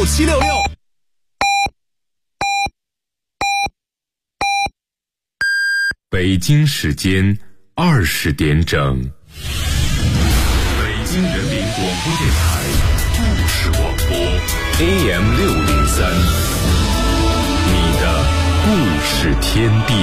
6766。 北京时间20点整，北京人民广播电台故事广播 AM603， 你的故事天地。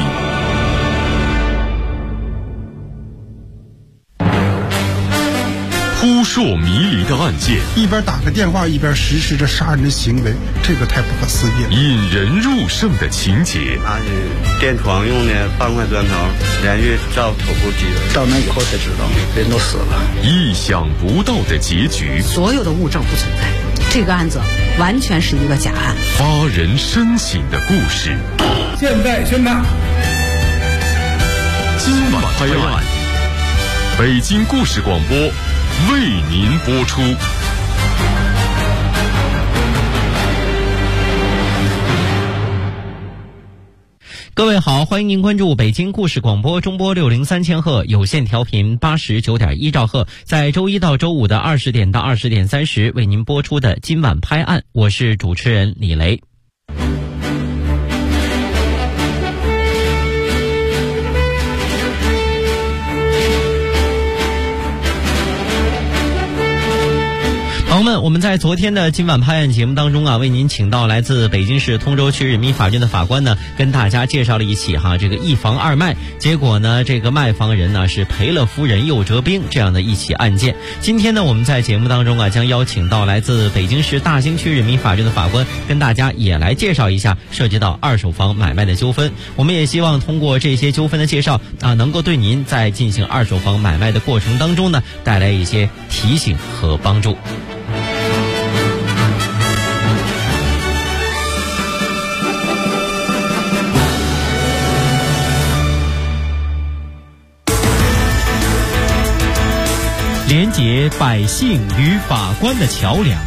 扑朔迷离的案件， 一边打个电话一边实施着杀人的行为，这个太不可思议了。 引人入胜的情节， 拿是电床用的半块砖头，连续照头部击人， 到那以后才知道人都死了。 意想不到的结局， 所有的物证不存在，这个案子完全是一个假案。 发人深省的故事， 现在宣判， 今晚拍案，北京故事广播为您播出。 各位好，欢迎您关注北京故事广播中波603千赫有线调频89.1兆赫，在周一到周五的20点到20点30为您播出的今晚拍案，我是主持人李雷。朋友们，我们在昨天的今晚拍案节目当中啊，为您请到来自北京市通州区人民法院的法官呢，跟大家介绍了一起这个一房二卖，结果呢这个卖房人呢是赔了夫人又折兵这样的一起案件。今天呢我们在节目当中啊，将邀请到来自北京市大兴区人民法院的法官，跟大家也来介绍一下涉及到二手房买卖的纠纷。我们也希望通过这些纠纷的介绍啊，能够对您在进行二手房买卖的过程当中呢，带来一些提醒和帮助。连结百姓与法官的桥梁，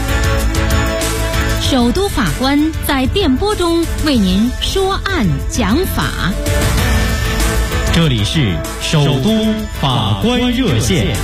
首都法官在电波中为您说案讲法。 这里是首都法官热线。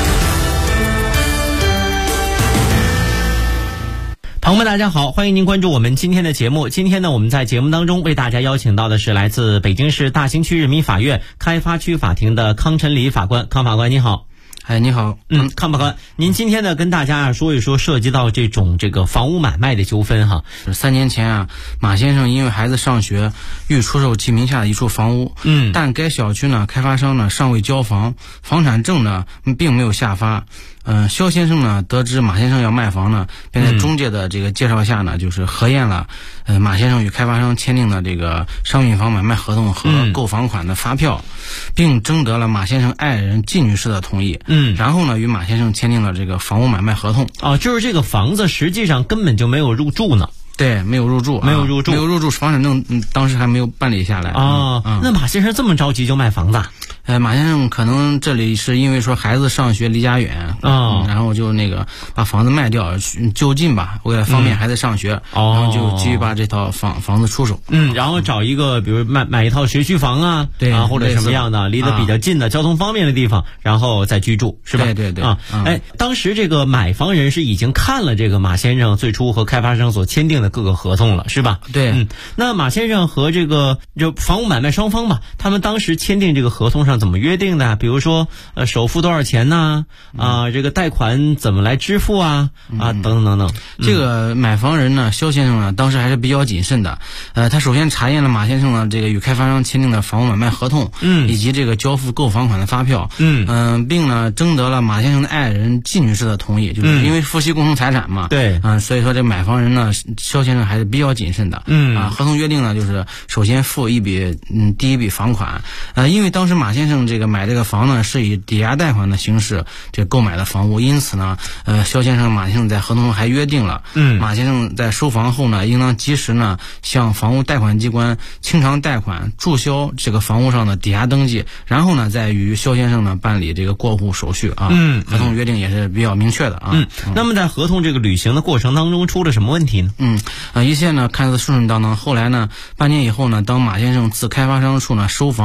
朋友们大家好，欢迎您关注我们今天的节目。今天呢，我们在节目当中为大家邀请到的是来自北京市大兴区人民法院开发区法庭的康晨礼法官。康法官你好。 哎，你好。 康法官，您今天呢跟大家说一说涉及到这个房屋买卖的纠纷哈。 3年前啊，马先生因为孩子上学，欲出售其名下的一处房屋，但该小区呢开发商呢尚未交房，房产证呢并没有下发。肖先生呢得知马先生要卖房呢，便在中介的这个介绍下呢，就是核验了马先生与开发商签订的这个商品房买卖合同和购房款的发票，并征得了马先生爱人季女士的同意。然后呢与马先生签订了这个房屋买卖合同。 就是这个房子实际上根本就没有入住呢。 对，没有入住，没有入住，房产证当时还没有办理下来那马先生这么着急就卖房子？ 马先生可能这里是因为说孩子上学离家远然后就把房子卖掉就近吧，为了方便孩子上学，然后就急于把这套房子出手。 然后找一个比如买一套学区房啊，对啊，或者什么样的离得比较近的交通方便的地方，然后再居住，是吧？ 对当时这个买房人是已经看了这个马先生最初和开发商所签订的各个合同了，是吧？ 对。 那马先生和这个就房屋买卖双方吧，他们当时签订这个合同上怎么约定的？比如说首付多少钱呢？这个贷款怎么来支付啊？等等等等。 这个买房人呢，肖先生呢，当时还是比较谨慎的。他首先查验了马先生呢这个与开发商签订的房屋买卖合同，以及这个交付购房款的发票，并呢征得了马先生的爱人季女士的同意，就是因为夫妻共同财产嘛。 对。 所以说这买房人呢，肖先生还是比较谨慎的。合同约定呢，就是首先付第一笔房款。因为当时马先生这个买这个房呢是以抵押贷款的形式这购买的房屋，因此呢，肖先生、马先生在合同中还约定了，马先生在收房后呢，应当及时呢向房屋贷款机关清偿贷款，注销这个房屋上的抵押登记，然后呢再与肖先生呢办理这个过户手续啊。合同约定也是比较明确的啊。 那么在合同这个履行的过程当中出了什么问题呢？ 一切呢看似顺顺当当，后来呢半年以后呢，当马先生自开发商处呢收房，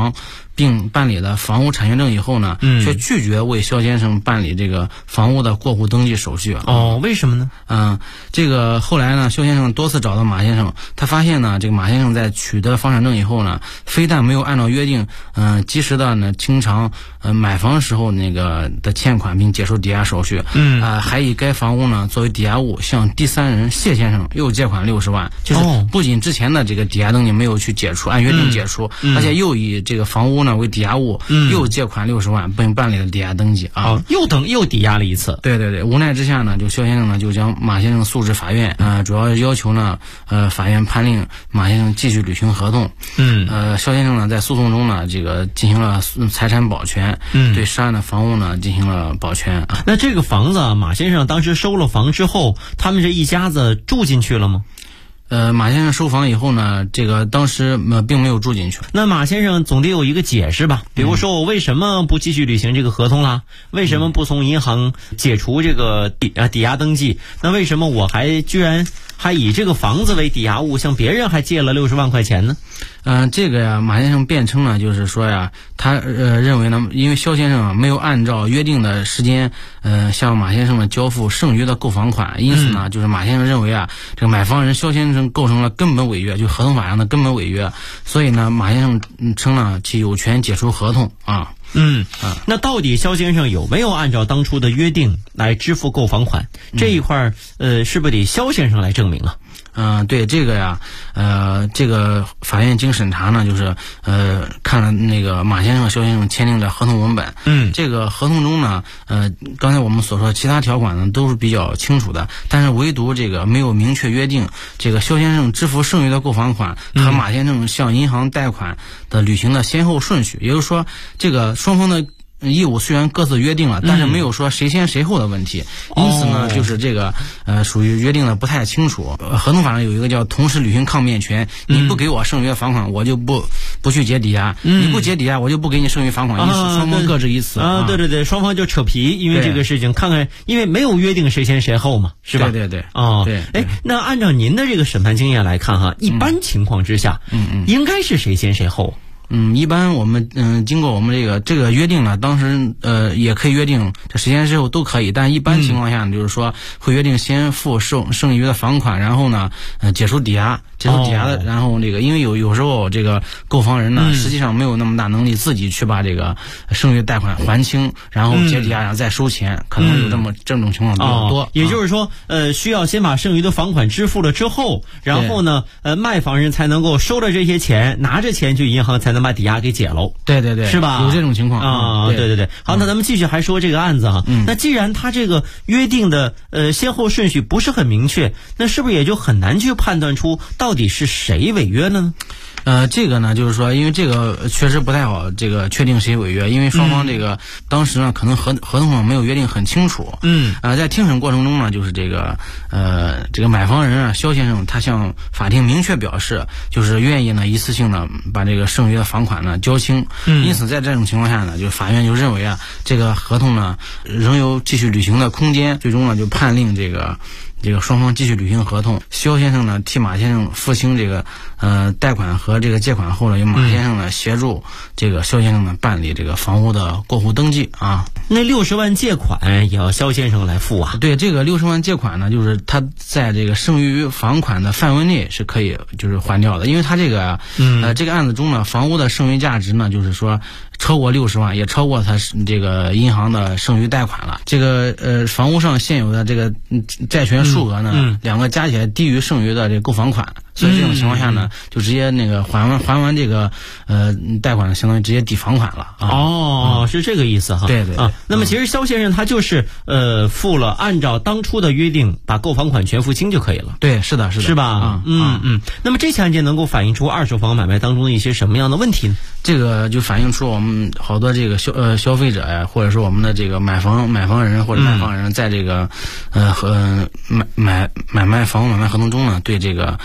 并办理了房屋产权证以后呢，却拒绝为肖先生办理这个房屋的过户登记手续。 为什么呢？ 这个后来呢，肖先生多次找到马先生，他发现呢，这个马先生在取得房产证以后呢，非但没有按照约定，及时的呢清偿买房时候那个的欠款，并解除抵押手续，还以该房屋呢作为抵押物向第三人谢先生又借款60万，就是不仅之前的这个抵押登记没有去解除，按约定解除，而且又以这个房屋呢为抵押物，又借款60万，并办理了抵押登记又抵押了一次。 对对对，无奈之下呢，就肖先生呢就将马先生诉至法院，主要要求呢，法院判令马先生继续履行合同。肖先生呢在诉讼中呢，这个进行了财产保全，对涉案的房屋呢进行了保全。 那这个房子马先生当时收了房之后，他们这一家子住进去了吗？ 马先生收房以后呢，这个当时并没有住进去。 那马先生总得有一个解释吧？比如说我为什么不继续履行这个合同啦？为什么不从银行解除这个抵押登记？那为什么我居然还以这个房子为抵押物，向别人还借了60万块钱呢？ 这个呀，马先生辩称呢，就是说呀，他认为呢，因为肖先生没有按照约定的时间，向马先生呢交付剩余的购房款，因此呢，就是马先生认为啊，这个买房人肖先生构成了根本违约，就合同法上的根本违约，所以呢，马先生称呢其有权解除合同啊。 那到底肖先生有没有按照当初的约定来支付购房款？这一块是不是得肖先生来证明啊？ 对这个呀，这个法院经审查呢，就是看了那个马先生、肖先生签订的合同文本。这个合同中呢，刚才我们所说其他条款呢都是比较清楚的，但是唯独这个没有明确约定这个肖先生支付剩余的购房款和马先生向银行贷款的履行的先后顺序。也就是说，这个双方的义务虽然各自约定了，但是没有说谁先谁后的问题，因此呢，就是这个属于约定的不太清楚。合同法上有一个叫同时履行抗辩权，你不给我剩余的房款，我就不去结抵押；你不结抵押，我就不给你剩余房款。因此双方各执一词对，双方就扯皮，因为这个事情看看，因为没有约定谁先谁后嘛，是吧？ 对。 对。那按照您的这个审判经验来看哈，一般情况之下，应该是谁先谁后？ 一般我们经过我们这个约定呢，当时也可以约定这谁先谁后都可以，但一般情况下呢，就是说会约定先付剩余的房款，然后呢解除抵押的，然后这个因为有时候这个购房人呢实际上没有那么大能力自己去把这个剩余贷款还清，然后结抵押然后再收钱，可能有这种情况比较多。 也就是说需要先把剩余的房款支付了之后，然后呢卖房人才能够收了这些钱，拿着钱去银行才能把抵押给解喽。 对， 是吧？ 有这种情况对。好，那咱们继续还说这个案子哈。那既然他这个约定的先后顺序不是很明确，那是不是也就很难去判断出到底是谁违约了呢？ 这个呢，就是说，因为这个确实不太好，这个确定谁违约，因为双方这个当时呢，可能合同上没有约定很清楚。在听审过程中呢，就是这个买房人啊，肖先生他向法庭明确表示，就是愿意呢一次性的把这个剩余的房款呢交清。因此在这种情况下呢，就法院就认为啊，这个合同呢仍有继续履行的空间，最终呢就判令这个双方继续履行合同。肖先生呢替马先生付清这个贷款和这个借款后呢，由马先生呢协助这个肖先生呢办理这个房屋的过户登记啊。 那60万借款也要肖先生来付啊？ 对，这个60万借款呢，就是他在这个剩余房款的范围内是可以就是还掉的，因为他这个这个案子中呢，房屋的剩余价值呢，就是说超过60万，也超过他这个银行的剩余贷款了。这个房屋上现有的这个债权数额呢，两个加起来低于剩余的这个购房款，所以这种情况下呢，就直接那个还完这个贷款，相当于直接抵房款了。 是这个意思哈。 对那么其实肖先生他就是付了按照当初的约定把购房款全付清就可以了。 对，是的， 是吧？那么这起案件能够反映出二手房买卖当中的一些什么样的问题呢？ 这个就反映出我们好多这个消费者呀，或者说我们的这个买房人或者卖房人，在这个买卖房屋买卖合同中呢，对这个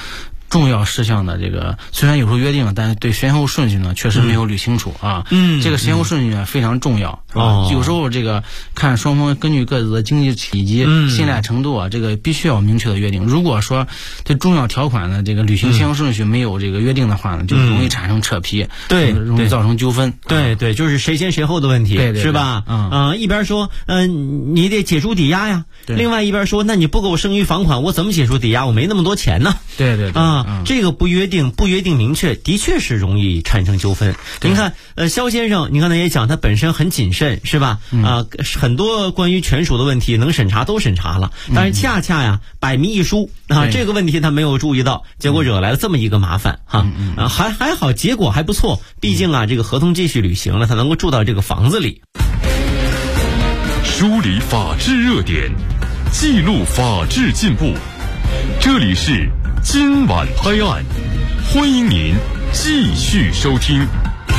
重要事项的这个，虽然有时候约定了，但是对先后顺序呢确实没有捋清楚啊。这个先后顺序呢非常重要，是吧？有时候这个看双方根据各自的经济以及信赖程度啊，这个必须要明确的约定。如果说对重要条款的这个履行先后顺序没有这个约定的话呢，就容易产生扯皮， 对， 容易造成纠纷。 对，就是谁先谁后的问题， 对， 是吧？一边说你得解除抵押呀，另外一边说那你不给我剩余房款，我怎么解除抵押？我没那么多钱呢。 对， 这个不约定明确，的确是容易产生纠纷。您看，肖先生，你刚才也讲，他本身很谨慎，是吧？很多关于权属的问题能审查都审查了，但是恰恰呀，百密一疏啊，这个问题他没有注意到，结果惹来了这么一个麻烦哈。还好，结果还不错，毕竟啊，这个合同继续履行了，他能够住到这个房子里。 梳理法治热点，记录法治进步，这里是今晚拍案，欢迎您继续收听。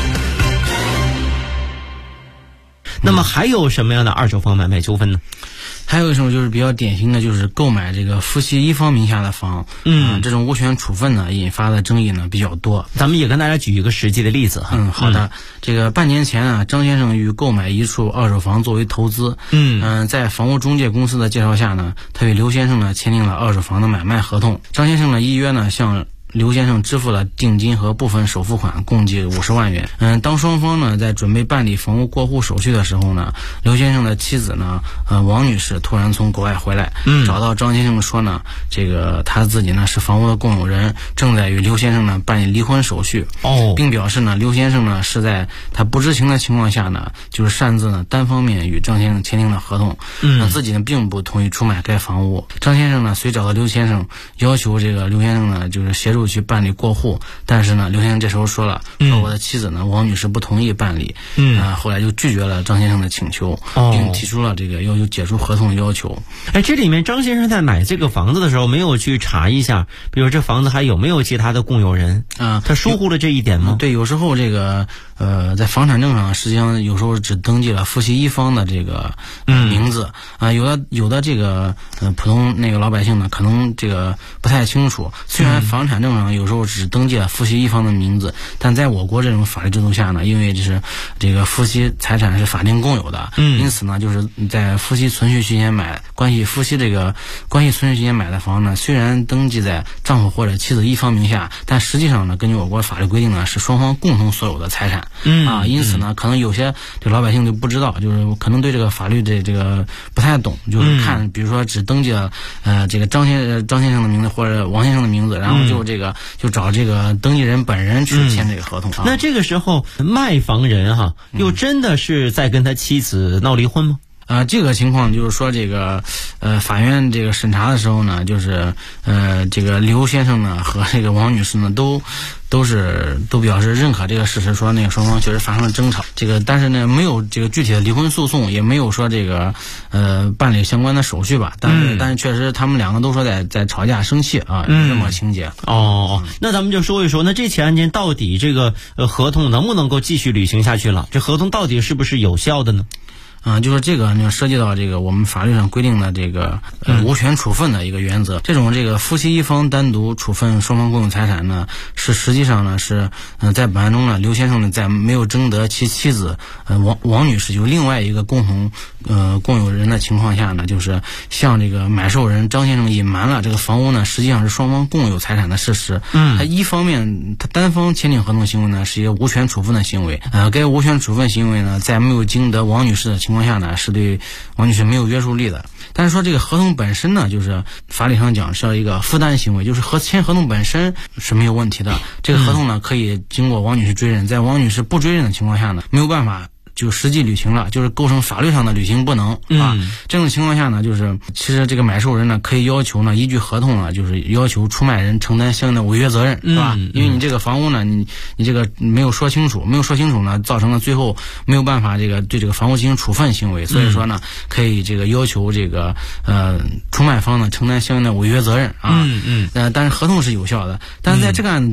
那么还有什么样的二手房买卖纠纷呢？ 还有一种就是比较典型的，就是购买这个夫妻一方名下的房，这种无权处分呢引发的争议呢比较多。 咱们也跟大家举一个实际的例子哈。 好的。这个半年前啊，张先生欲购买一处二手房作为投资，在房屋中介公司的介绍下呢，他与刘先生呢签订了二手房的买卖合同。张先生呢依约呢向刘先生支付了定金和部分首付款，共计50万元。当双方呢在准备办理房屋过户手续的时候呢，刘先生的妻子呢，王女士突然从国外回来，找到张先生说呢，这个他自己呢是房屋的共有人，正在与刘先生呢办理离婚手续，并表示呢刘先生呢是在他不知情的情况下呢，就是擅自呢单方面与张先生签订了合同，自己呢并不同意出卖该房屋。张先生呢遂找到刘先生，要求这个刘先生呢就是协助去办理过户，但是呢刘先生这时候说我的妻子呢王女士不同意办理，后来就拒绝了张先生的请求，并提出了这个要求解除合同的要求。 这里面张先生在买这个房子的时候没有去查一下，比如这房子还有没有其他的共有人他疏忽了这一点吗？ 对，有时候这个在房产证上实际上有时候只登记了夫妻一方的这个名字有的这个普通那个老百姓呢可能这个不太清楚，虽然房产证上有时候只登记了夫妻一方的名字，但在我国这种法律制度下呢，因为就是这个夫妻财产是法定共有的，因此呢就是在夫妻存续期间夫妻这个关系存续期间买的房呢，虽然登记在丈夫或者妻子一方名下，但实际上呢根据我国法律规定呢是双方共同所有的财产。因此呢可能有些这老百姓就不知道，就是可能对这个法律这个不太懂，就是看比如说只登记了这个张先生的名字或者王先生的名字，然后就找这个登记人本人去签这个合同。 那这个时候卖房人又真的是在跟他妻子闹离婚吗？ 这个情况就是说，这个法院这个审查的时候呢，就是这个刘先生呢和这个王女士呢都表示认可这个事实，说那个双方确实发生了争吵，这个但是呢没有这个具体的离婚诉讼，也没有说这个办理相关的手续吧，但是确实他们两个都说在吵架生气有这么情节。 那咱们就说一说，那这起案件到底这个合同能不能够继续履行下去了？这合同到底是不是有效的呢？ 就是这个呢涉及到这个我们法律上规定的这个无权处分的一个原则。这种这个夫妻一方单独处分双方共有财产呢，是实际上呢是在本案中呢，刘先生呢在没有征得其妻子王女士就是另外一个共有人的情况下呢，就是向这个买受人张先生隐瞒了这个房屋呢实际上是双方共有财产的事实。他一方面他单方签订合同行为呢是一个无权处分的行为，该无权处分行为呢在没有经得王女士的情况下呢是对王女士没有约束力的。但是说这个合同本身呢，就是法理上讲是一个负担行为，就是签合同本身是没有问题的。这个合同呢可以经过王女士追认，在王女士不追认的情况下呢，没有办法就实际履行了，就是构成法律上的履行不能这种情况下呢，就是其实这个买受人呢可以要求呢依据合同呢，就是要求出卖人承担相应的违约责任，是吧？因为你这个房屋呢，你这个没有说清楚呢，造成了最后没有办法这个对这个房屋进行处分行为，所以说呢可以这个要求这个出卖方呢承担相应的违约责任但是合同是有效的。但是在这个案子中呢，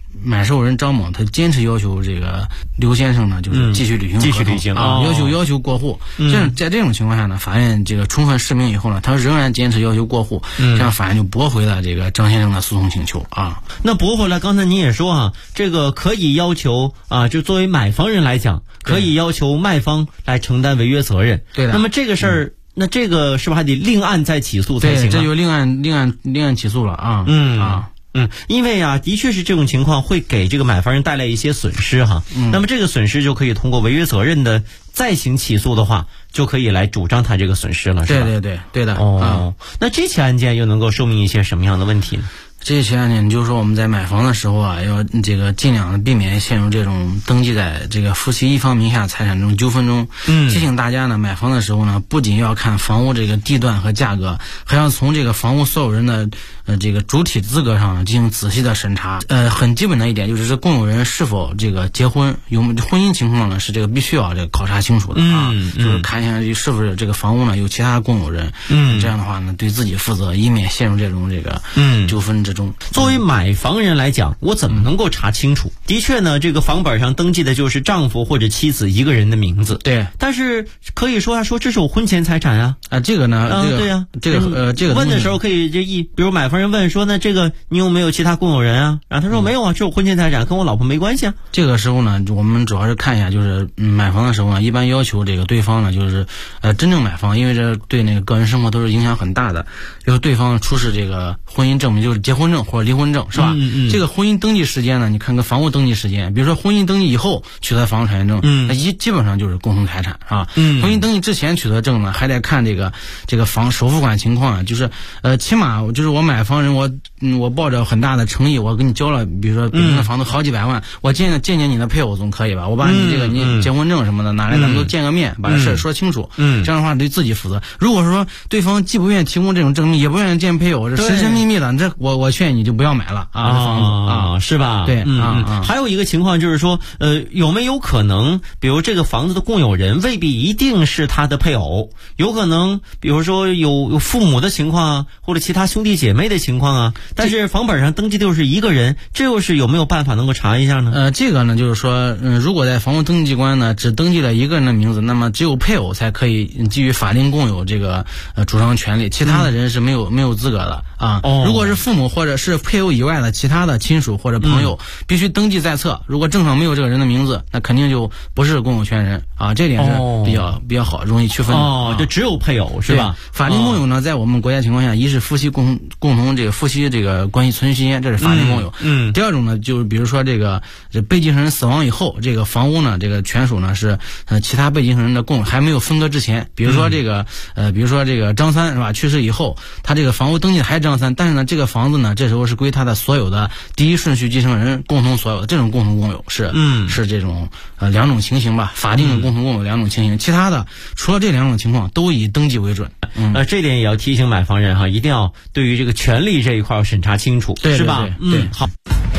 买受人张某他坚持要求这个刘先生呢，就是继续履行要求过户。在这种情况下呢，法院这个充分释明以后呢，他仍然坚持要求过户，这样法院就驳回了这个张先生的诉讼请求啊。 那驳回来，刚才您也说啊，这个可以要求啊，就作为买房人来讲，可以要求卖方来承担违约责任。 对的。 那么这个事儿。那这个是不是还得另案再起诉才行？ 对，这就另案起诉了啊。 因为啊，的确是这种情况会给这个买房人带来一些损失哈。那么这个损失就可以通过违约责任的再行起诉的话，就可以来主张他这个损失了，是吧？ 对的。 那这起案件又能够说明一些什么样的问题呢？ 这些案件就是说我们在买房的时候啊，要这个尽量的避免陷入这种登记在这个夫妻一方名下财产这种纠纷中。提醒大家呢，买房的时候呢，不仅要看房屋这个地段和价格，还要从这个房屋所有人的这个主体资格上进行仔细的审查。很基本的一点就是共有人是否这个结婚，有婚姻情况呢是这个必须要这个考察清楚的啊。就是看一下是不是这个房屋呢有其他共有人。这样的话呢，对自己负责，以免陷入这种这个纠纷之中。 作为买房人来讲，我怎么能够查清楚？的确呢，这个房本上登记的就是丈夫或者妻子一个人的名字。 对， 但是可以说这是我婚前财产啊。 这个呢， 对呀， 这个问的时候可以比如买房人问说，那这个你有没有其他共有人啊？然后他说没有啊，这是我婚前财产，跟我老婆没关系啊。 这个时候呢，我们主要是看一下，就是买房的时候呢，一般要求这个对方呢，就是真正买房，因为这对那个个人生活都是影响很大的，就是对方出示这个婚姻证明，就是结婚证或者离婚证，是吧？这个婚姻登记时间呢，你看跟房屋登记时间，比如说婚姻登记以后取得房屋产权证，那基本上就是共同财产啊。婚姻登记之前取得证呢，还得看这个房首付款情况啊，就是起码就是我买房人，我抱着很大的诚意，我给你交了，比如说北京的房子好几百万，我见你的配偶总可以吧？我把你这个你结婚证什么的拿来，咱们都见个面，把这事说清楚。这样的话对自己负责。如果说对方既不愿意提供这种证明，也不愿意见配偶，这神神秘秘的，这我劝你就不要买了啊，这房子啊， 是吧？ 对， 还有一个情况就是说，有没有可能，比如这个房子的共有人未必一定是他的配偶，有可能，比如说有父母的情况啊，或者其他兄弟姐妹的情况啊，但是房本上登记的就是一个人，这又是有没有办法能够查一下呢？ 这个呢，就是说，如果在房屋登记官呢只登记了一个人的名字，那么只有配偶才可以基于法定共有这个主张权利，其他的人是没有资格的啊。如果是父母或者是配偶以外的其他的亲属或者朋友，必须登记在册。如果证上没有这个人的名字，那肯定就不是共有权人啊。这点是比较好，容易区分的。 这只有配偶是吧？ 法定共有呢，在我们国家情况下，一是夫妻共同这个夫妻这个关系存续期间，这是法定共有。第二种呢，就是比如说这被继承人死亡以后，这个房屋呢，这个权属呢是其他被继承人的共有，还没有分割之前。比如说这个张三是吧？去世以后，他这个房屋登记的还是张三，但是呢，这个房子呢，这时候是归他的所有的第一顺序继承人共同所有的，这种共同共有是这种两种情形吧，法定的共同共有两种情形，其他的除了这两种情况都以登记为准。 这点也要提醒买房人哈，一定要对于这个权利这一块要审查清楚， 对是吧？ 对， 好。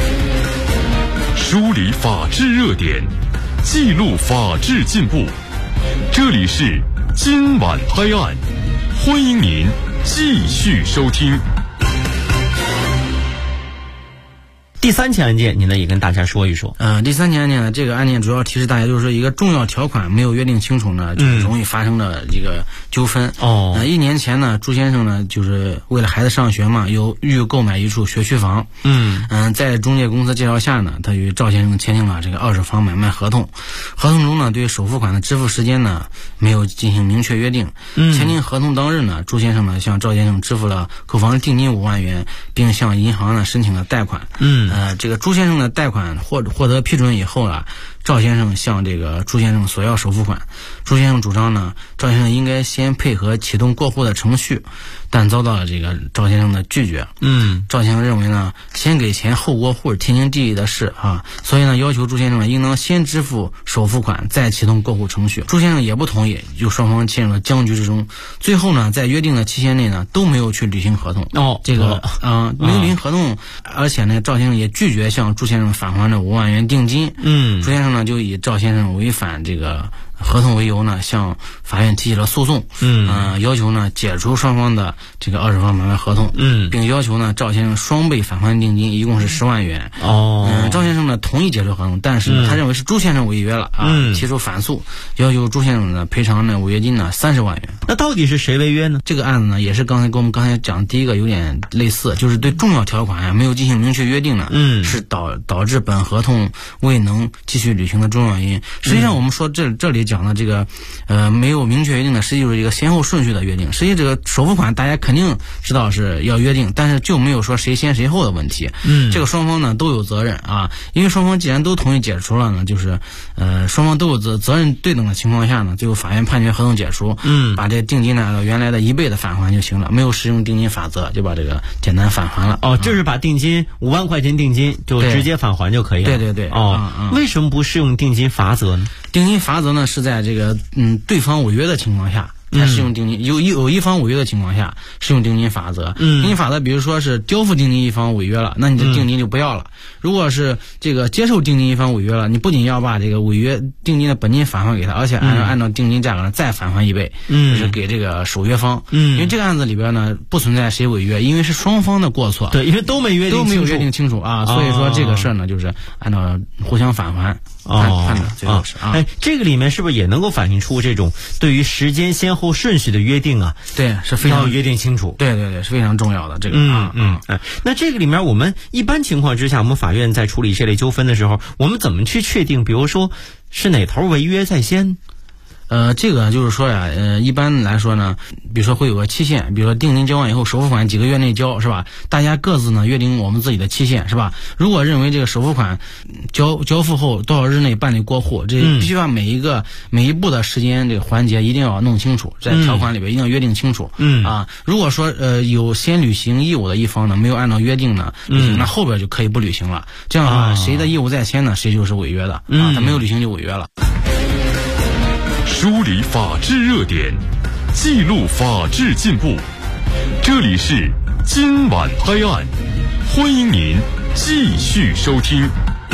梳理法治热点，记录法治进步，这里是今晚拍案，欢迎您继续收听。 第三起案件，您呢也跟大家说一说。 第三起案件呢，这个案件主要提示大家，就是一个重要条款没有约定清楚呢，就容易发生的这个纠纷。1年前呢，朱先生呢，就是为了孩子上学嘛，有欲购买一处学区房。在中介公司介绍下呢，他与赵先生签订了这个二手房买卖合同。合同中呢，对首付款的支付时间呢，没有进行明确约定。签订合同当日呢，朱先生呢向赵先生支付了购房定金5万元，并向银行呢申请了贷款。这个朱先生的贷款获得批准以后啊，赵先生向这个朱先生索要首付款。朱先生主张呢，赵先生应该先配合启动过户的程序，但遭到了这个赵先生的拒绝。赵先生认为呢，先给钱后过户是天经地义的事啊，所以呢，要求朱先生应当先支付首付款，再启动过户程序。朱先生也不同意，就双方陷入了僵局之中。最后呢，在约定的期限内呢，都没有去履行合同。没有履行合同，而且呢，赵先生也拒绝向朱先生返还这5万元定金。朱先生呢，就以赵先生违反这个合同为由呢，向法院提起了诉讼，要求呢解除双方的这个二手房买卖合同，并要求呢赵先生双倍返还定金，一共是10万元。赵先生呢同意解除合同，但是呢他认为是朱先生违约了提出反诉，要求朱先生呢赔偿呢违约金呢30万元。 那到底是谁违约呢？ 这个案子呢也是跟我们刚才讲第一个有点类似，就是对重要条款没有进行明确约定呢，是导致本合同未能继续履行的重要原因。实际上我们说这里讲的这个没有明确约定的，实际就是一个先后顺序的约定。实际这个首付款大家肯定知道是要约定，但是就没有说谁先谁后的问题。这个双方呢都有责任因为双方既然都同意解除了呢，就是双方都有责任对等的情况下呢，最后法院判决合同解除，把这定金呢按照原来的1倍的返还就行了，没有使用定金法则，就把这个简单返还了。 就是把定金5万块钱定金就直接返还就可以了。 对。 为什么不适用定金法则呢？ 定金法则呢是在这个对方违约的情况下才适用定金，有一方违约的情况下适用定金法则。定金法则比如说是交付定金一方违约了，那你的定金就不要了。如果是这个接受定金一方违约了，你不仅要把这个违约定金的本金返还给他，而且按照定金价格再返还1倍，就是给这个守约方。因为这个案子里边呢不存在谁违约，因为是双方的过错。 对，因为都没有约定清楚所以说这个事儿呢就是按照互相返还判的最后是这个里面是不是也能够反映出这种对于时间先后顺序的约定对，是非常要约定清楚。 对，是非常重要的这个那这个里面我们一般情况之下，我们法院在处理这类纠纷的时候，我们怎么去确定比如说是哪头违约在先？ 这个就是说一般来说呢，比如说会有个期限，比如说定金交完以后，首付款几个月内交，是吧？大家各自呢约定我们自己的期限，是吧？如果认为这个首付款交付后多少日内办理过户，这必须把每一步的时间这个环节一定要弄清楚，在条款里边一定要约定清楚。如果说有先履行义务的一方呢没有按照约定呢那后边就可以不履行了。这样的话，谁的义务在先呢，谁就是违约的他没有履行就违约了。 梳理法治热点，记录法治进步。这里是今晚拍案，欢迎您继续收听。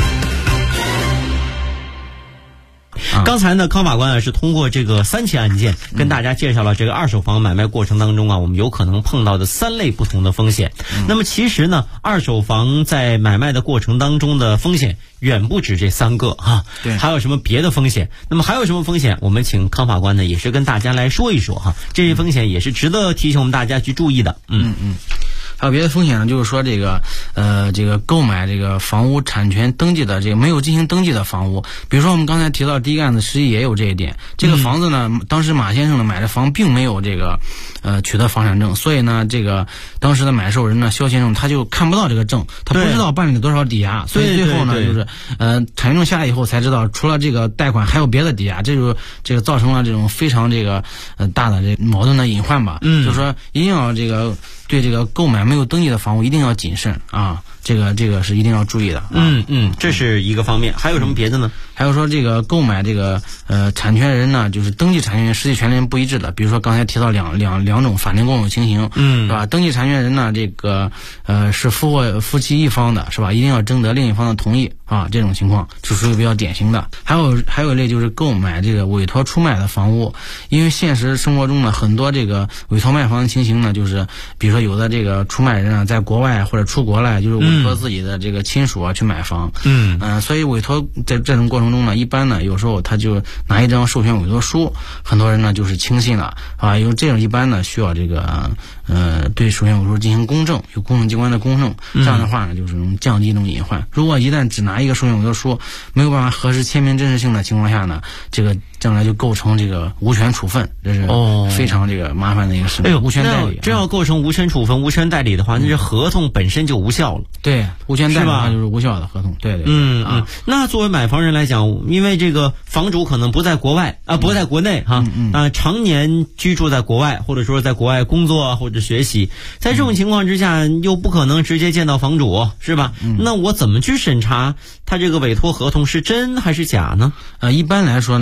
刚才呢，康法官是通过这个3起案件跟大家介绍了这个二手房买卖过程当中我们有可能碰到的3类不同的风险。那么其实呢，二手房在买卖的过程当中的风险远不止这3个对， 还有什么别的风险？那么还有什么风险？我们请康法官呢也是跟大家来说一说这些风险也是值得提醒我们大家去注意的。 还有别的风险呢，就是说这个购买这个房屋产权登记的这个没有进行登记的房屋，比如说我们刚才提到第一个案子，实际也有这一点。这个房子呢，当时马先生呢买的房并没有这个取得房产证，所以呢这个当时的买受人呢肖先生他就看不到这个证，他不知道办理了多少抵押，所以最后呢就是产权证下来以后才知道，除了这个贷款还有别的抵押，这个造成了这种非常这个大的这矛盾的隐患吧。就是说一定要这个对这个购买没有登记的房屋一定要谨慎这个是一定要注意的。 这是一个方面。还有什么别的呢？ 还有说这个购买这个产权人呢，就是登记产权人实际权利人不一致的，比如说刚才提到两种法定共有情形，是吧？登记产权人呢，这个是夫妻一方的，是吧？一定要征得另一方的同意这种情况是属于比较典型的。还有一类就是购买这个委托出卖的房屋，因为现实生活中呢，很多这个委托卖房的情形呢，就是比如说有的这个出卖人在国外或者出国来，就是委托自己的这个亲属去买房，所以委托在这种过程中呢，一般呢有时候他就拿一张授权委托书，很多人呢就是轻信了因为这种一般呢需要这个对授权委托书进行公证，有公证机关的公证，这样的话呢就是能降低这种隐患。如果一旦只拿一个授权委托书，没有办法核实签名真实性的情况下呢，这个将来就构成这个无权处分，这是非常这个麻烦的一个事情。无权代理， 这要构成无权处分、无权代理的话，那这合同本身就无效了。 对，无权代理的话就是无效的合同。对。 那作为买房人来讲，因为这个房主可能不在国外不在国内常年居住在国外，或者说在国外工作或者学习，在这种情况之下，又不可能直接见到房主，是吧？那我怎么去审查他这个委托合同是真还是假呢？ 一般来说呢，这个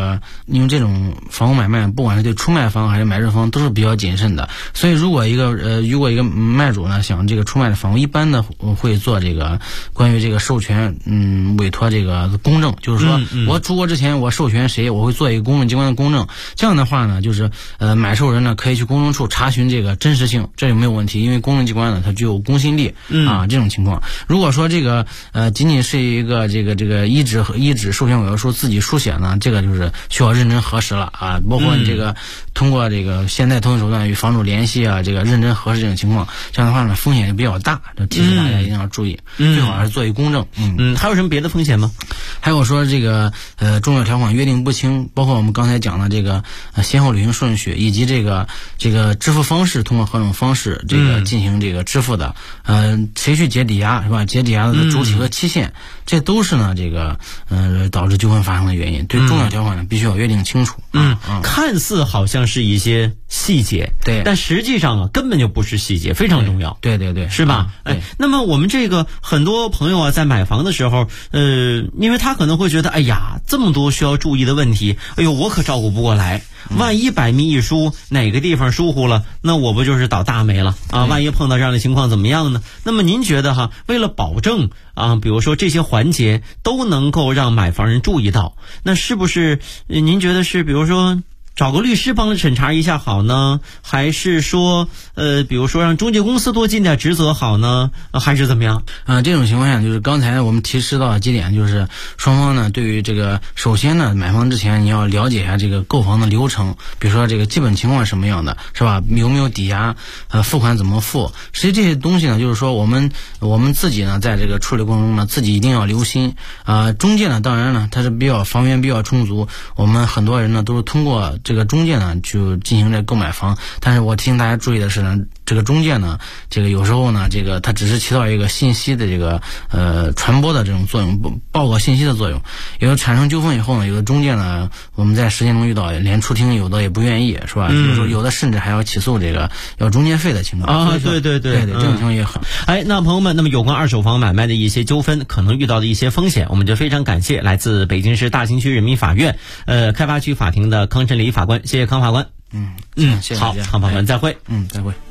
因为这种房屋买卖，不管是对出卖方还是买入方都是比较谨慎的。所以如果一个卖主呢想这个出卖的房屋，一般的会做这个关于这个授权委托这个公证，就是说我出国之前我授权谁，我会做一个公证机关的公证。这样的话呢，就是买受人呢可以去公证处查询这个真实性，这就没有问题，因为公证机关呢它具有公信力这种情况。如果说这个仅仅是一个这个一纸授权委托书自己书写呢，这个就是需要认真核实了啊，包括你这个通过这个现代通讯手段与房主联系啊，这个认真核实这种情况，这样的话呢风险就比较大，提示大家一定要注意，最好还是做一公证。 还有什么别的风险吗？ 还有说这个重要条款约定不清，包括我们刚才讲的这个先后履行顺序，以及这个支付方式通过何种方式这个进行这个支付的，谁去结抵押是吧？结抵押的主体和期限，这都是呢这个导致纠纷发生的原因。对重要条款呢必须要约定清楚。 看似好像是一些细节， 对， 但实际上根本就不是细节，非常重要。 对， 是吧？那么我们这个很多朋友啊，在买房的时候，因为他可能会觉得，哎呀，这么多需要注意的问题，哎呦，我可照顾不过来。万一百密一疏，哪个地方疏忽了，那我不就是倒大霉了啊？万一碰到这样的情况怎么样呢？那么您觉得为了保证比如说这些环节都能够让买房人注意到，那是不是您觉得是比如说找个律师帮着审查一下好呢，还是说比如说让中介公司多尽点职责好呢，还是怎么样？ 这种情况下就是刚才我们提示到的几点，就是双方呢对于这个首先呢买房之前你要了解一下这个购房的流程，比如说这个基本情况是什么样的，是吧？有没有抵押，付款怎么付？实际这些东西呢，就是说我们自己呢在这个处理过程中呢，自己一定要留心。中介呢当然呢它是房源比较充足，我们很多人呢都是通过这个中介呢就进行这购买房，但是我提醒大家注意的是呢，这个中介呢这个有时候呢这个它只是起到一个信息的这个传播的这种作用，报告信息的作用。有的产生纠纷以后呢，有的中介呢我们在实践中遇到连出庭有的也不愿意，是吧？就是说有的甚至还要起诉这个要中介费的情况对，这种情况也很。 那朋友们，那么有关二手房买卖的一些纠纷可能遇到的一些风险，我们就非常感谢来自北京市大兴区人民法院开发区法庭的康晨礼法官，谢谢康法官。 谢谢好，康法官再会。 再会。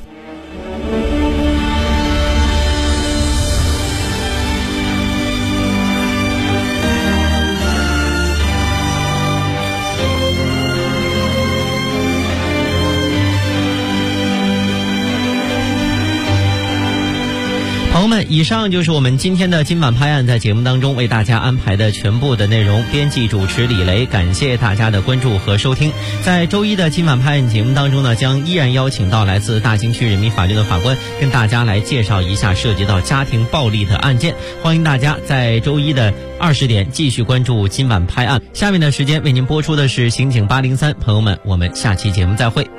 朋友们，以上就是我们今天的今晚拍案在节目当中为大家安排的全部的内容。编辑主持李雷，感谢大家的关注和收听。在周一的今晚拍案节目当中呢，将依然邀请到来自大兴区人民法院的法官，跟大家来介绍一下涉及到家庭暴力的案件。欢迎大家在周一的20点继续关注今晚拍案。下面的时间为您播出的是刑警803，朋友们，我们下期节目再会。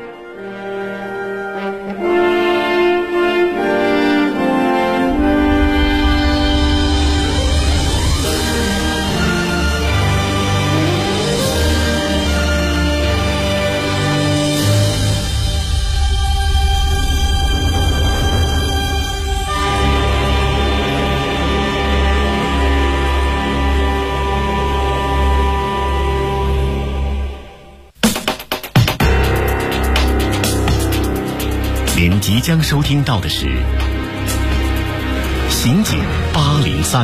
您即将收听到的是刑警803。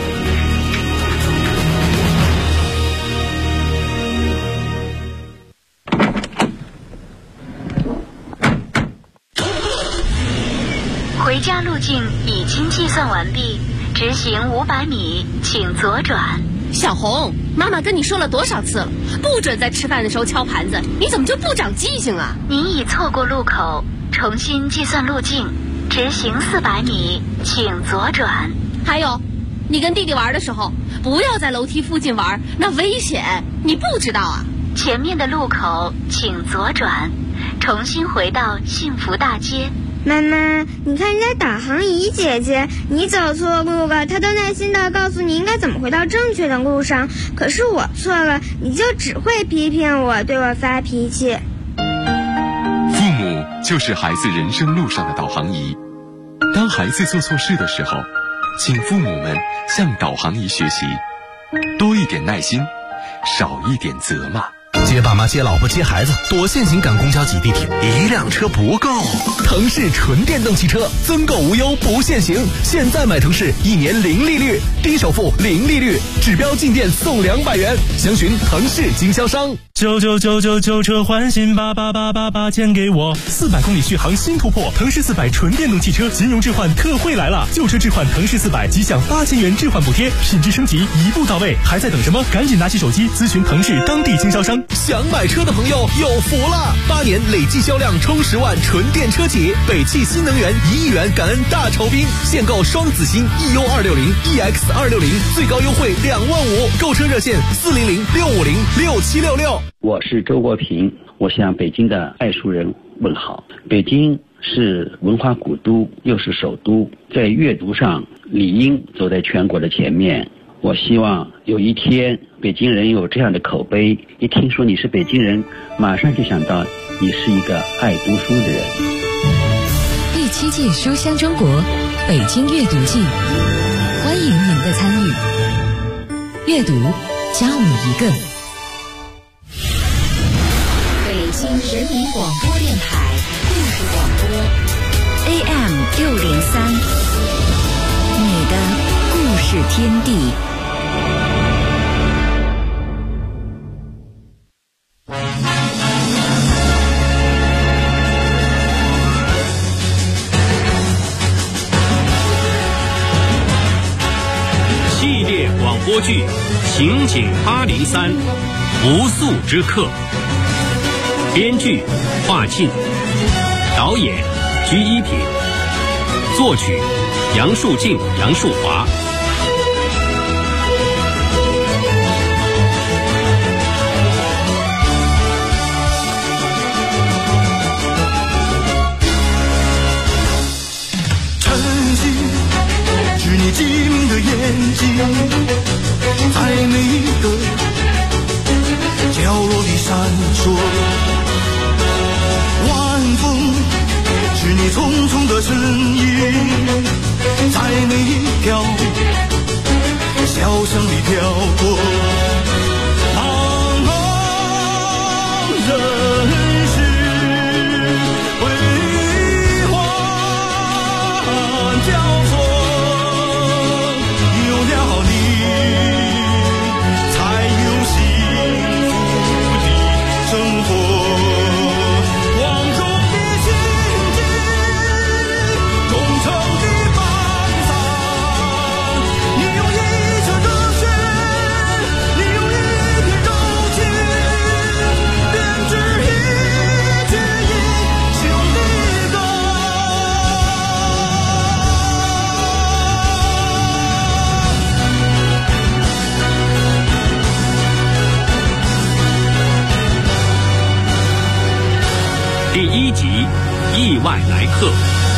回家路径已经计算完毕，直行500米，请左转。 小红，妈妈跟你说了多少次了，不准在吃饭的时候敲盘子，你怎么就不长记性啊？ 您已错过路口，重新计算路径，直行400米，请左转。 还有，你跟弟弟玩的时候，不要在楼梯附近玩，那危险，你不知道啊？ 前面的路口请左转，重新回到幸福大街。 妈妈，你看人家导航仪姐姐，你走错路了，她都耐心地告诉你应该怎么回到正确的路上。可是我错了，你就只会批评我，对我发脾气。 父母就是孩子人生路上的导航仪。当孩子做错事的时候，请父母们向导航仪学习，多一点耐心， 少一点责骂。 接爸妈接老婆接孩子，多限行赶公交挤地铁， 一辆车不够。 腾势纯电动汽车增购无忧不限行，现在买腾势1年零利率，低首付零利率，指标进店送200元，详询腾势经销商。 99999旧车换新，88888钱给我。400公里续航新突破，腾势400纯电动汽车金融置换特惠来了，旧车置换腾势400即享8000元置换补贴，品质升级一步到位，还在等什么？赶紧拿起手机咨询腾势当地经销商。 想买车的朋友有福了，8年累计销量冲10万，纯电车企，北汽新能源1亿元感恩大酬宾，现购双子星 EU260、EX260，最高优惠25000，购车热线400-650-6766。 我是周国平，我向北京的爱书人问好。北京是文化古都，又是首都，在阅读上理应走在全国的前面。我希望有一天北京人有这样的口碑，一听说你是北京人，马上就想到你是一个爱读书的人。 第7届书香中国北京阅读季，欢迎您的参与。阅读加我一个。 北京人民广播电台故事广播 AM 603，你的故事天地。 系列广播剧《刑警803不速之客》，编剧华沁，导演居一品，作曲杨树静、杨树华。 是你晶莹的眼睛，在每一个角落里闪烁。晚风是你匆匆的身影，在每一条小巷里飘过。茫茫人世辉煌交错， 第1集意外来客。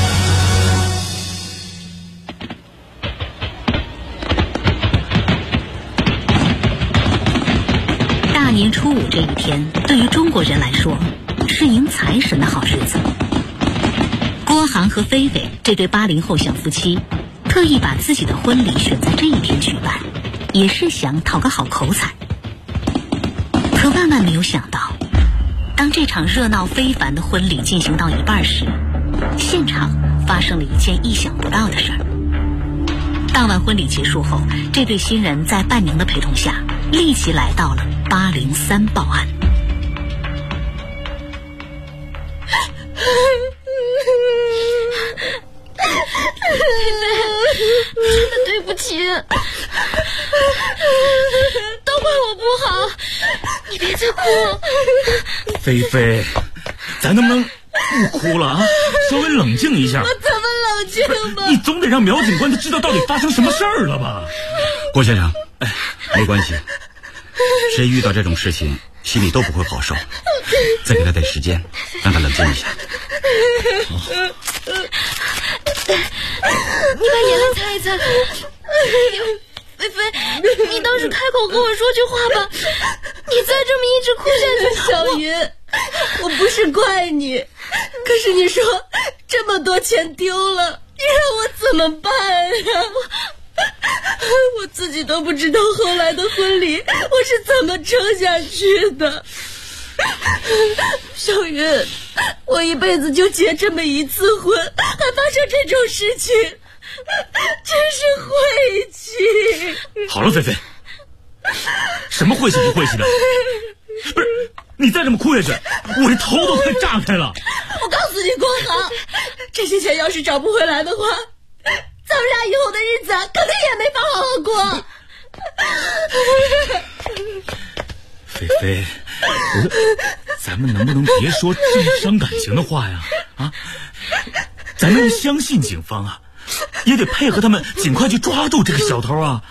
大年初5这一天，对于中国人来说是迎财神的好日子。郭航和菲菲这对80后小夫妻特意把自己的婚礼选在这一天举办，也是想讨个好口彩。可万万没有想到，当这场热闹非凡的婚礼进行到一半时，现场发生了一件意想不到的事儿。当晚婚礼结束后，这对新人在伴娘的陪同下，立即来到了803报案。 真的对不起，都怪我不好，你别再哭了。 菲菲，咱能不能不哭了啊？稍微冷静一下。 我怎么冷静吧？ 你总得让苗警官他知道到底发生什么事儿了吧？ 郭先生，没关系，谁遇到这种事情心里都不会好受。再给他点时间，让他冷静一下。 你把眼泪擦一擦。菲菲，你倒是开口和我说句话吧，你再这么一直哭下去， 小云，我不是怪你，可是你说这么多钱丢了，你让我怎么办啊？ 我自己都不知道后来的婚礼我是怎么撑下去的。小云，我一辈子就结这么一次婚，还发生这种事情，真是晦气。 好了，菲菲，什么晦气不晦气的？不是，你再这么哭下去，我这头都快炸开了。 我告诉你，郭航，这些钱要是找不回来的话，咱们俩以后的日子肯定也没法好好过。 菲菲，咱们能不能别说这么伤感情的话呀？啊，咱们相信警方啊，也得配合他们尽快去抓住这个小偷啊。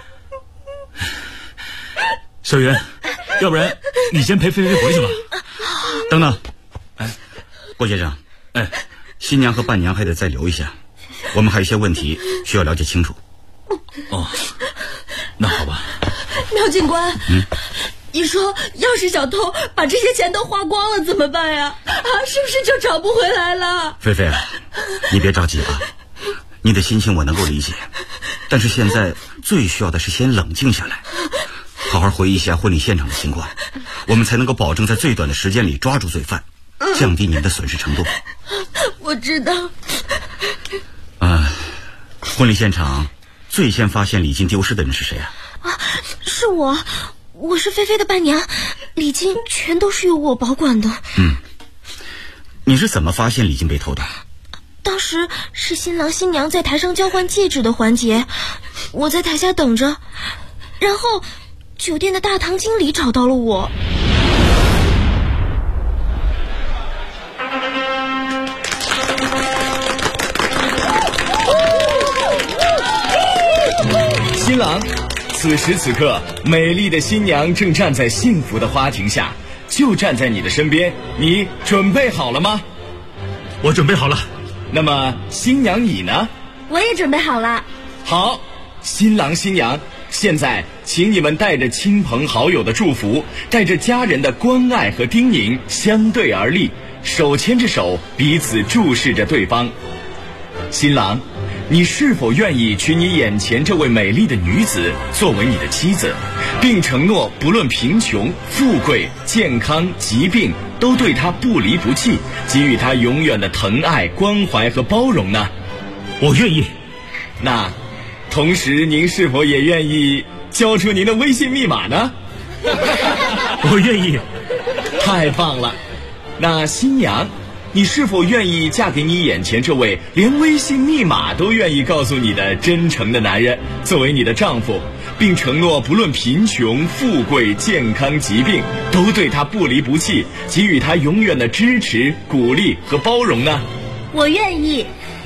小云，要不然你先陪菲菲回去吧。 等等，郭先生，新娘和伴娘还得再留一下，我们还有一些问题需要了解清楚。 哦，那好吧。 苗警官，你说要是小偷把这些钱都花光了怎么办呀？是不是就找不回来了？ 菲菲，你别着急啊，你的心情我能够理解，但是现在最需要的是先冷静下来，好好回忆一下婚礼现场的情况，我们才能够保证在最短的时间里抓住罪犯，降低您的损失程度。 我知道。 婚礼现场最先发现礼金丢失的人是谁啊？ 是我是菲菲的伴娘，礼金全都是由我保管的。 你是怎么发现礼金被偷的？ 当时是新郎新娘在台上交换戒指的环节，我在台下等着，然后酒店的大堂经理找到了我。 新郎，此时此刻，美丽的新娘正站在幸福的花亭下，就站在你的身边，你准备好了吗？ 我准备好了。 那么新娘你呢？ 我也准备好了。 好，新郎新娘，现在请你们带着亲朋好友的祝福，带着家人的关爱和叮咛，相对而立，手牵着手，彼此注视着对方。新郎，你是否愿意娶你眼前这位美丽的女子作为你的妻子，并承诺不论贫穷、富贵、健康、疾病，都对她不离不弃，给予她永远的疼爱、关怀和包容呢？ 我愿意。 那同时您是否也愿意交出您的微信密码呢？ 我愿意。 太棒了。那新娘，你是否愿意嫁给你眼前这位连微信密码都愿意告诉你的真诚的男人，作为你的丈夫，并承诺不论贫穷、富贵、健康、疾病，都对他不离不弃，给予他永远的支持、鼓励和包容呢？ 我愿意。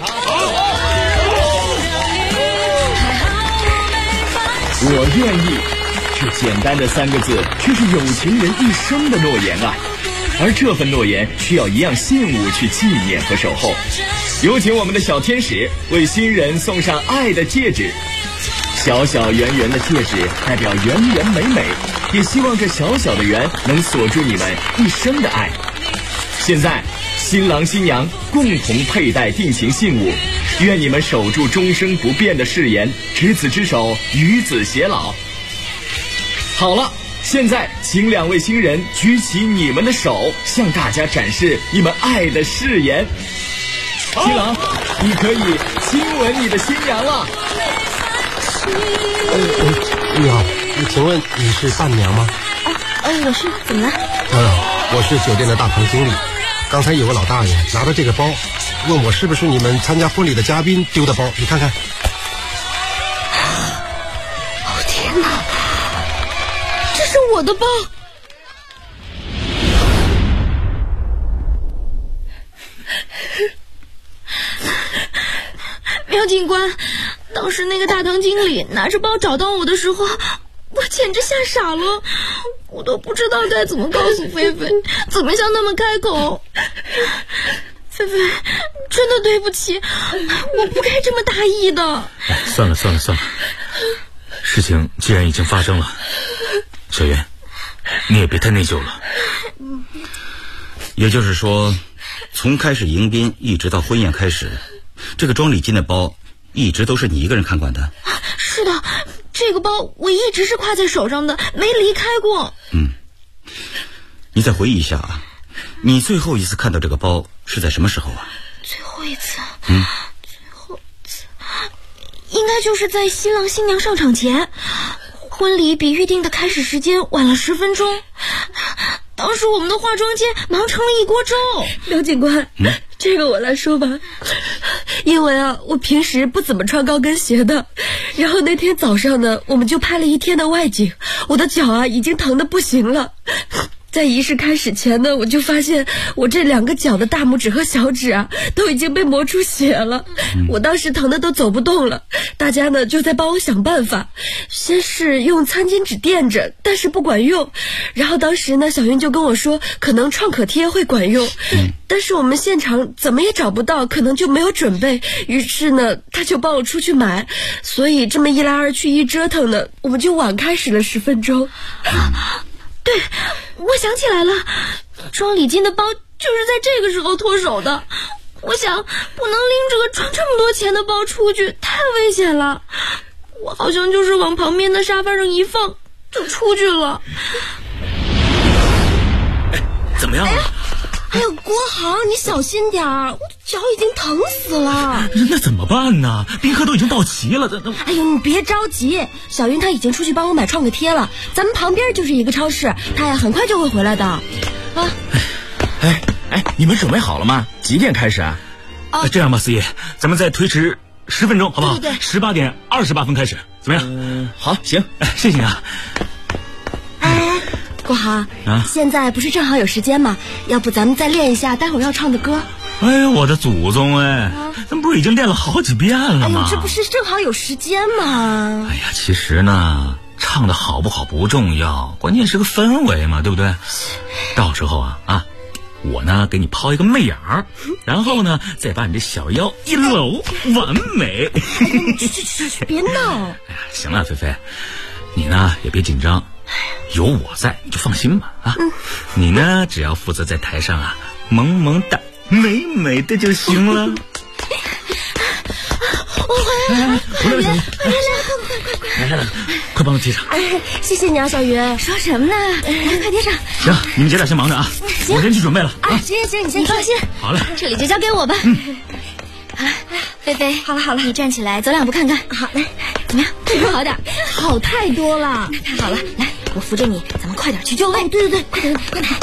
我愿意，这简单的3个字，却是有情人一生的诺言啊！而这份诺言需要一样信物去纪念和守候。有请我们的小天使为新人送上爱的戒指。小小圆圆的戒指代表圆圆美美，也希望这小小的圆能锁住你们一生的爱。现在，新郎新娘共同佩戴定情信物，愿你们守住终生不变的誓言，执子之手，与子偕老。好了，现在请2位新人举起你们的手，向大家展示你们爱的誓言。新郎，你可以亲吻你的新娘了。 你好，请问你是伴娘吗？ 我是，怎么了？ 我是酒店的大堂经理。刚才有个老大爷拿着这个包，问我是不是你们参加婚礼的嘉宾丢的包，你看看。 天哪，这是我的包！苗警官，当时那个大堂经理拿着包找到我的时候，我简直吓傻了，我都不知道该怎么告诉菲菲，怎么向他们开口。菲菲，真的对不起，我不该这么大意的。 算了，事情既然已经发生了，小袁，你也别太内疚了。 也就是说，从开始迎宾一直到婚宴开始，这个装礼金的包一直都是你一个人看管的？ 是的，这个包我一直是挎在手上的，没离开过。 你再回忆一下啊，你最后一次看到这个包是在什么时候啊？ 最后一次应该就是在新郎新娘上场前，婚礼比预定的开始时间晚了10分钟。当时我们的化妆间忙成了一锅粥。 刘警官，这个我来说吧，因为啊，我平时不怎么穿高跟鞋的，然后那天早上呢，我们就拍了一天的外景，我的脚啊已经疼得不行了。在仪式开始前呢，我就发现我这2个脚的大拇指和小指啊都已经被磨出血了，我当时疼得都走不动了。大家呢就在帮我想办法，先是用餐巾纸垫着，但是不管用。然后当时呢，小云就跟我说，可能创可贴会管用，但是我们现场怎么也找不到，可能就没有准备。于是呢，他就帮我出去买，所以这么一来二去一折腾呢，我们就晚开始了10分钟。 对，我想起来了，装礼金的包就是在这个时候脱手的。我想不能拎着个装这么多钱的包出去，太危险了。我好像就是往旁边的沙发上一放就出去了。 怎么样啊？ 哎呦，郭航，你小心点儿，我脚已经疼死了。 那怎么办呢？宾客都已经到齐了， 哎呦，你别着急，小云她已经出去帮我买创可贴了，咱们旁边就是一个超市，她呀很快就会回来的。啊， 你们准备好了吗？几点开始啊？这样吧，司仪，咱们再推迟10分钟，好不好？ 对 18点28分开始，怎么样？好，行，谢谢你啊。 郭航现在不是正好有时间吗？要不咱们再练一下待会儿要唱的歌。 哎呦，我的祖宗哎，咱们不是已经练了好几遍了吗？ 哎呦，这不是正好有时间吗？ 哎呀，其实呢，唱的好不好不重要，关键是个氛围嘛，对不对？到时候啊，我呢给你抛一个媚眼儿，然后呢再把你这小腰一搂，完美。 别闹！ 哎呀，行了，菲菲，你呢也别紧张。有我在，你就放心吧啊！你呢，只要负责在台上啊，萌萌哒、美美的就行了。 我回来了， 回来，来，快帮我贴上。 谢谢你啊，小云。 说什么呢？快贴上。 行，你们姐俩先忙着啊，我先去准备了。 行，你先放心。 好嘞， 这里就交给我吧。好了，菲菲，好了，你站起来走2步看看。 好嘞， 怎么样？这个好点？ 好太多了。 太好了，来，我扶着你，咱们快点去就位。 对，快点。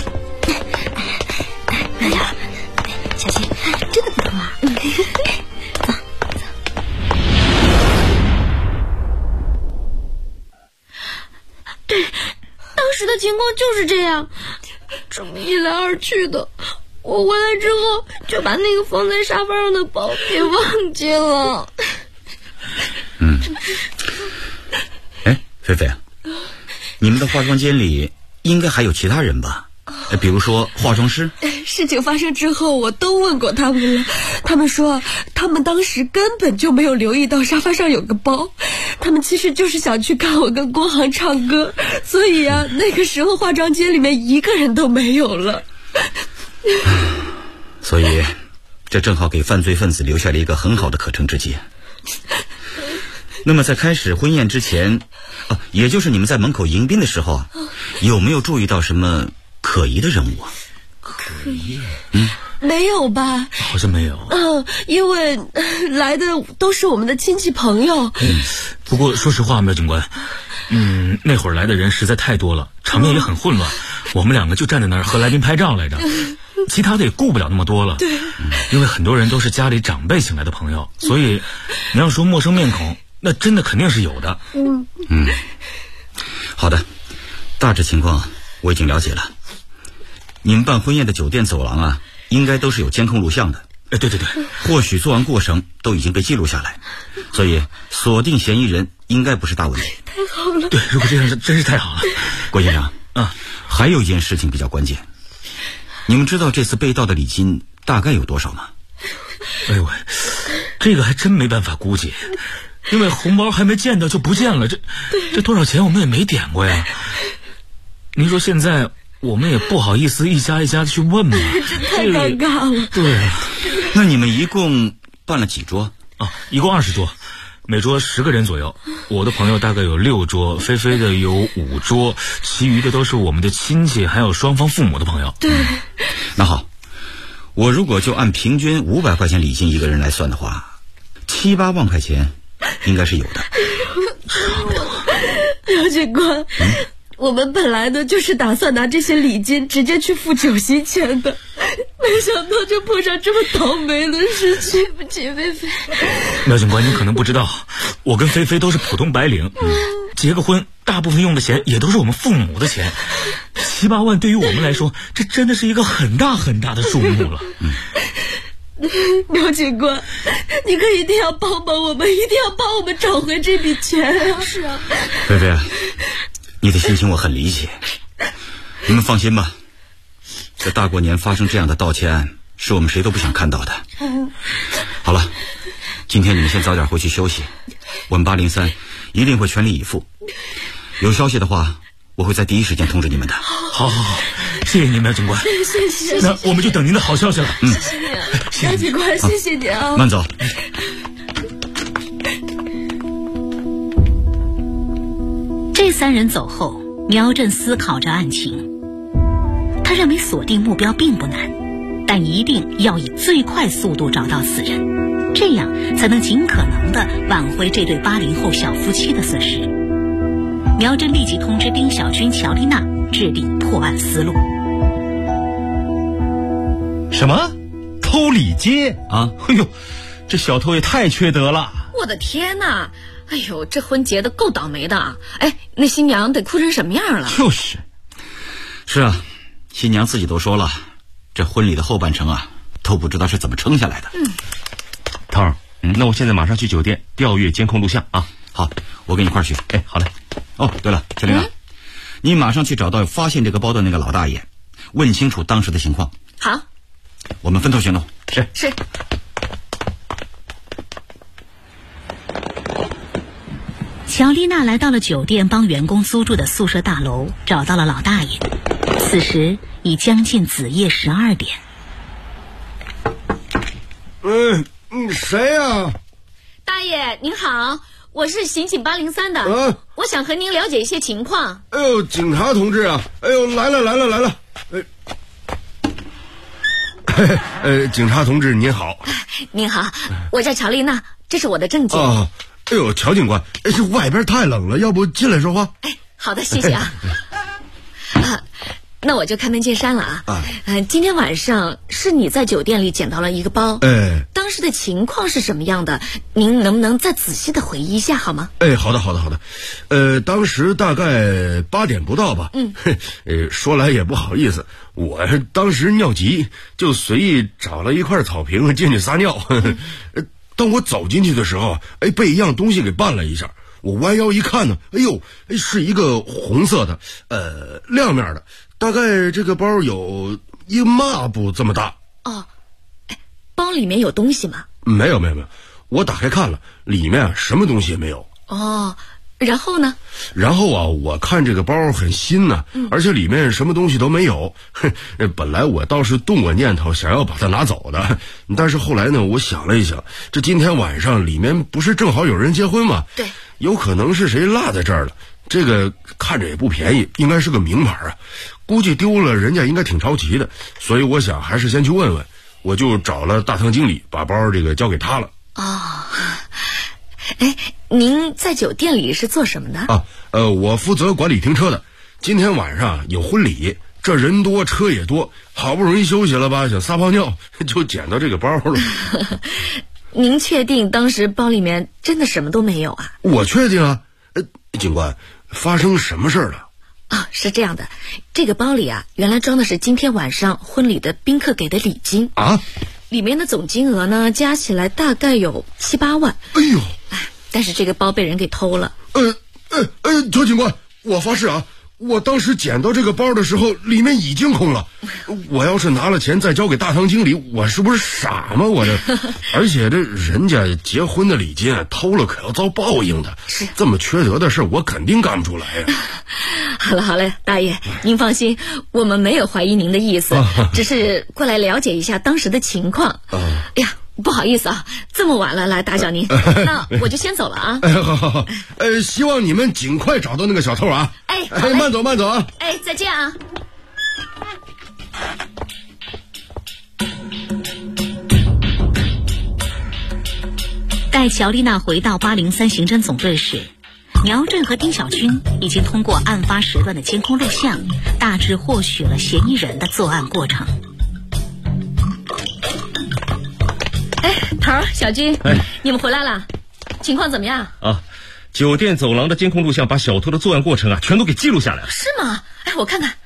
慢点，小心， 真的不错啊。 走。对，当时的情况就是这样，这么一来二去的。我回来之后就把那个放在沙发上的包给忘记了。 菲菲，你们的化妆间里应该还有其他人吧？比如说化妆师。 事情发生之后，我都问过他们了，他们说他们当时根本就没有留意到沙发上有个包，他们其实就是想去看我跟郭航唱歌，所以啊，那个时候化妆间里面一个人都没有了。 所以这正好给犯罪分子留下了一个很好的可乘之机。那么在开始婚宴之前，也就是你们在门口迎宾的时候，有没有注意到什么可疑的人物啊？ 可疑？没有吧？ 好像没有。 因为来的都是我们的亲戚朋友。 不过说实话，苗警官，那会儿来的人实在太多了，场面也很混乱。我们2个就站在那儿和来宾拍照来着，其他的也顾不了那么多了。 对， 因为很多人都是家里长辈请来的朋友，所以你要说陌生面孔，那真的肯定是有的。 好的，大致情况我已经了解了。你们办婚宴的酒店走廊啊，应该都是有监控录像的。 对， 或许作案过程都已经被记录下来，所以锁定嫌疑人应该不是大问题。 太好了。 对，如果这样真是太好了。 郭先生还有一件事情比较关键，你们知道这次被盗的礼金大概有多少吗？ 哎呦喂，这个还真没办法估计，因为红包还没见到就不见了，这多少钱我们也没点过呀。您说现在我们也不好意思一家一家的去问嘛， 这太尴尬了。 对啊。 那你们一共办了几桌？ 一共20桌，每桌10个人左右。我的朋友大概有6桌，菲菲的有5桌，其余的都是我们的亲戚，还有双方父母的朋友。 对。 那好，我如果就按平均500块钱礼金一个人来算的话，7、8万块钱应该是有的。 廖警官，我们本来呢就是打算拿这些礼金直接去付酒席钱的，没想到就碰上这么倒霉的事情。对不起，菲菲。 廖警官，你可能不知道，我跟菲菲都是普通白领，结个婚大部分用的钱也都是我们父母的钱，7、8万对于我们来说，这真的是一个很大很大的数目了。 廖警官，你可一定要帮帮我们，一定要帮我们找回这笔钱啊！是啊， 菲菲，你的心情我很理解。你们放心吧，这大过年发生这样的盗窃案，是我们谁都不想看到的。好了，今天你们先早点回去休息，我们803一定会全力以赴。有消息的话，我会在第一时间通知你们的。 好，谢谢您，廖警官。 谢谢。 那我们就等您的好消息了。 谢谢你啊，廖警官，谢谢你啊。 慢走。 这3人走后，苗振思考着案情。他认为锁定目标并不难，但一定要以最快速度找到此人，这样才能尽可能地挽回这对80后小夫妻的损失。苗振立即通知丁小军、乔丽娜制定破案思路。 什么？偷礼金啊？哎呦，这小偷也太缺德了！ 我的天哪！哎呦，这婚结的够倒霉的。哎，那新娘得哭成什么样了？ 就是。 是啊，新娘自己都说了，这婚礼的后半程啊，都不知道是怎么撑下来的。 涛儿，那我现在马上去酒店调阅监控录像啊。 好，我跟你一块儿去。 哎，好嘞。 哦，对了，小玲啊，你马上去找到发现这个包的那个老大爷，问清楚当时的情况。 好， 我们分头行动。 是。 乔丽娜来到了酒店帮员工租住的宿舍大楼，找到了老大爷。此时已将近子夜12点。 谁呀？ 大爷您好，我是刑警803的，我想和您了解一些情况。 哎呦，警察同志啊！哎呦，来了！警察同志您好。 您好，我叫乔丽娜，这是我的证件。 哎呦，乔警官，这外边太冷了，要不进来说话？ 好的，谢谢啊。那我就开门见山了啊。今天晚上是你在酒店里捡到了一个包，当时的情况是什么样的？您能不能再仔细的回忆一下好吗？ 好的。当时大概8点不到吧。说来也不好意思，我当时尿急，就随意找了一块草坪进去撒尿。当我走进去的时候，被一样东西给绊了一下。我弯腰一看呢，是一个红色的，亮面的，大概这个包有一抹布这么大。 包里面有东西吗？ 没有，我打开看了，里面什么东西也没有。 然后呢？ 然后啊，我看这个包很新呢，而且里面什么东西都没有。本来我倒是动过念头想要把它拿走的，但是后来呢，我想了一想，这今天晚上里面不是正好有人结婚吗？ 对， 有可能是谁落在这儿了。这个看着也不便宜，应该是个名牌啊，估计丢了人家应该挺着急的，所以我想还是先去问问。我就找了大堂经理，把包这个交给他了。 您在酒店里是做什么的？ 我负责管理停车的。今天晚上有婚礼，这人多车也多，好不容易休息了吧，想撒泡尿，就捡到这个包了。 您确定当时包里面真的什么都没有啊？ 我确定啊。警官，发生什么事了？ 是这样的，这个包里啊，原来装的是今天晚上婚礼的宾客给的礼金啊， 里面的总金额呢，加起来大概有7、8万。 哎呦！ 但是这个包被人给偷了。 乔警官，我发誓啊，我当时捡到这个包的时候，里面已经空了。我要是拿了钱再交给大堂经理，我是不是傻吗？我这，而且这人家结婚的礼金偷了，可要遭报应的。 是这么缺德的事，我肯定干不出来呀。 好了，大爷，您放心，我们没有怀疑您的意思，只是过来了解一下当时的情况。 不好意思啊，这么晚了来打扰您，那我就先走了啊。 好，希望你们尽快找到那个小偷啊。慢走啊。 再见啊。 待乔丽娜回到803刑侦总队时，苗振和丁小军已经通过案发时段的监控录像，大致获取了嫌疑人的作案过程。 头儿，小军，你们回来了，情况怎么样？ 酒店走廊的监控录像把小偷的作案过程全都给记录下来了。 是吗？我看看。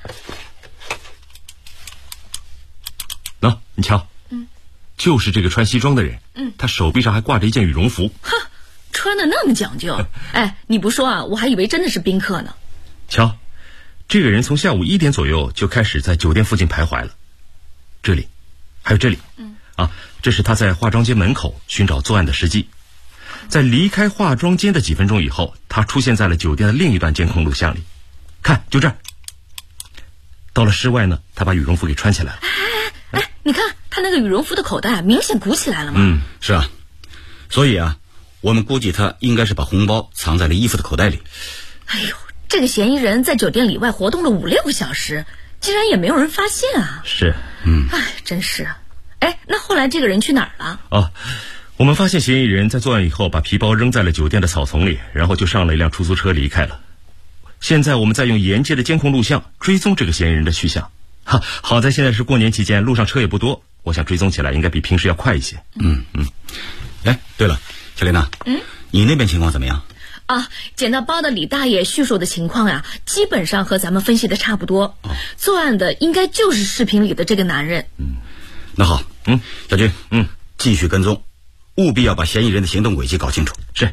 你瞧，就是这个穿西装的人，他手臂上还挂着一件羽绒服。 穿的那么讲究。你不说啊，我还以为真的是宾客呢。 瞧，这个人从下午1点左右就开始在酒店附近徘徊了，这里，还有这里。这是他在化妆间门口寻找作案的时机。在离开化妆间的几分钟以后，他出现在了酒店的另一段监控录像里。看，就这儿。到了室外呢，他把羽绒服给穿起来了。 你看他那个羽绒服的口袋明显鼓起来了嘛。 是啊。所以我们估计他应该是把红包藏在了衣服的口袋里。 这个嫌疑人在酒店里外活动了5-6个小时，竟然也没有人发现啊。 是。 真是。那后来这个人去哪儿了？ 我们发现嫌疑人在作案以后把皮包扔在了酒店的草丛里，然后就上了一辆出租车离开了。现在我们在用沿街的监控录像追踪这个嫌疑人的去向。好在现在是过年期间，路上车也不多，我想追踪起来应该比平时要快一些。 对了，小丽娜，你那边情况怎么样？ 捡到包的李大爷叙述的情况呀，基本上和咱们分析的差不多。作案的应该就是视频里的这个男人。 那好，小军，继续跟踪，务必要把嫌疑人的行动轨迹搞清楚。 是。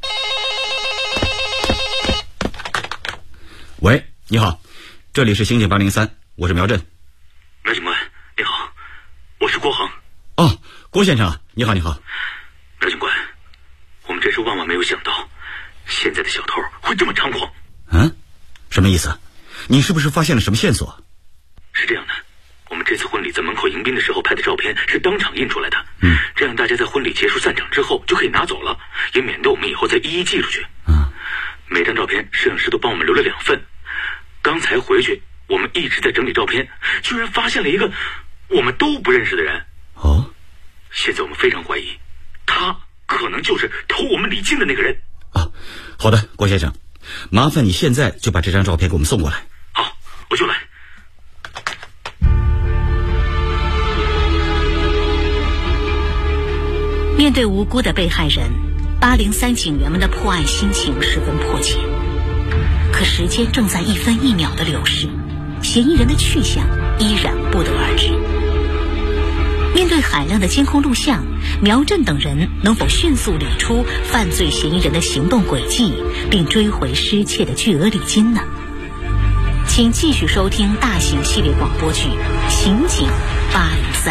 喂，你好，这里是刑警803，我是苗振。 苗警官，你好，我是郭航。 郭先生，你好。苗警官，我们真是万万没有想到，现在的小偷会这么猖狂。 什么意思？你是不是发现了什么线索？ 是这样的，我们这次婚礼在门口迎宾的时候拍的照片是当场印出来的，这样大家在婚礼结束散场之后就可以拿走了，也免得我们以后再一一寄出去。每张照片摄影师都帮我们留了2份，刚才回去我们一直在整理照片，居然发现了一个我们都不认识的人。现在我们非常怀疑，他可能就是偷我们礼金的那个人。 好的，郭先生，麻烦你现在就把这张照片给我们送过来。 好，我就来。 面对无辜的被害人，803警员们的破案心情十分迫切。可时间正在1分1秒的流逝，嫌疑人的去向依然不得而知。面对海量的监控录像，苗振等人能否迅速理出犯罪嫌疑人的行动轨迹，并追回失窃的巨额礼金呢？请继续收听大型系列广播剧《刑警803》。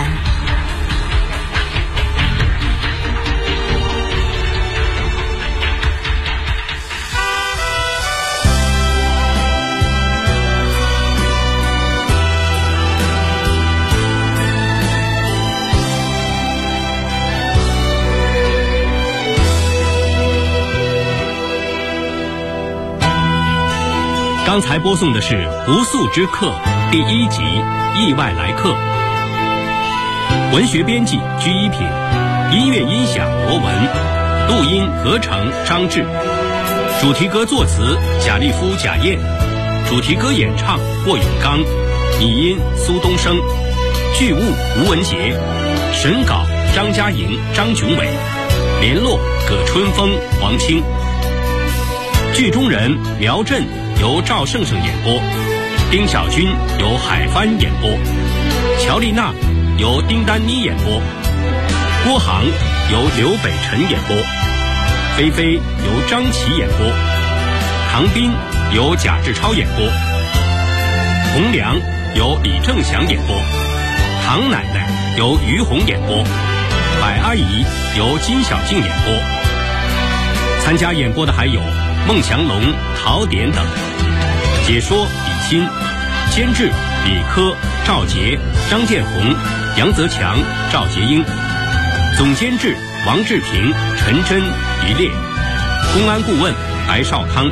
刚才播送的是《不速之客》第1集《意外来客》，文学编辑居一品，音乐音响罗文，录音合成张志，主题歌作词贾立夫、贾燕，主题歌演唱霍永刚，拟音苏东升，剧务吴文杰，审稿张嘉莹、张琼伟，联络葛春风、黄清。剧中人苗振由赵胜胜演播，丁小军由海帆演播，乔丽娜由丁丹妮演播，郭航由刘北辰演播，菲菲由张琪演播，唐斌由贾志超演播，洪良由李正祥演播，唐奶奶由于红演播，白阿姨由金小静演播。参加演播的还有孟祥龙、陶典等。解说李欣，监制李科、赵杰、张建红、杨泽强、赵杰英。 总监制王志平、陈真、一列，公安顾问白绍康。